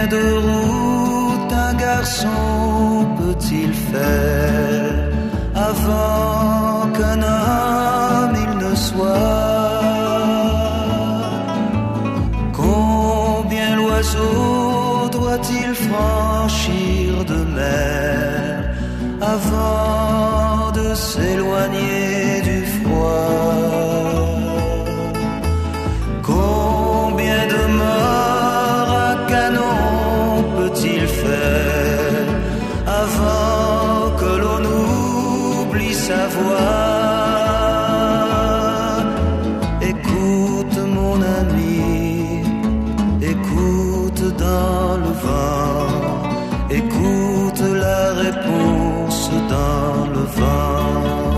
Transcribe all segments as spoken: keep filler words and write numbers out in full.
de route un garçon peut-il faire avant qu'un homme il ne soit? Combien l'oiseau doit-il franchir de mer avant de s'éloigner du froid? Combien de morts à canon peut-il faire avant que l'on oublie sa voix? Écoute mon ami, écoute dans le vent, écoute la réponse dans le vent.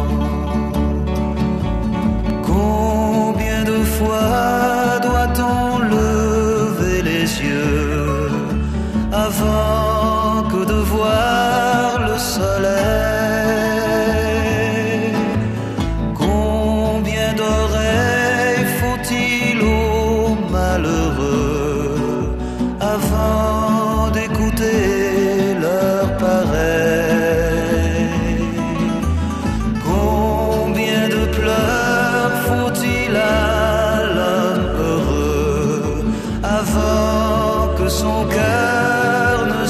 Combien de fois doit-on lever les yeux avant que de voir le soleil? Combien d'oreilles faut-il aux malheureux avant d'écouter leur pareil? Combien de pleurs faut-il à l'homme heureux avant que son cœur ne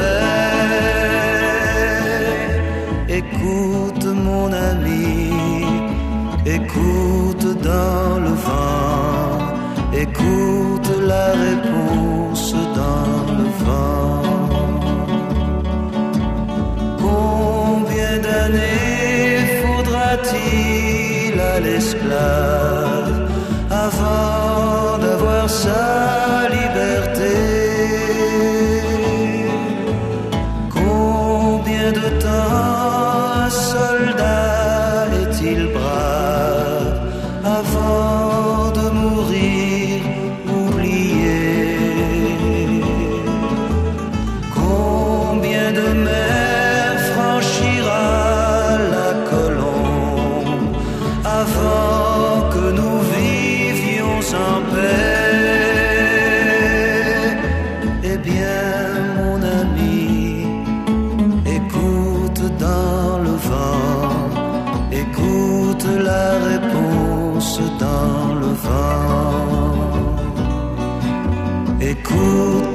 s'éveille? Écoute mon ami, écoute dans le vent, écoute la réponse dans le vent. Combien d'années faudra-t-il à l'esclave avant d'avoir sa liberté? Combien de temps un soldat est-il brave avant de mourir oublié? Combien de mers franchira la colombe avant que nous vivions en paix? Eh bien mon ami, écoute dans le vent, écoute la réponse dans le vent. Écoute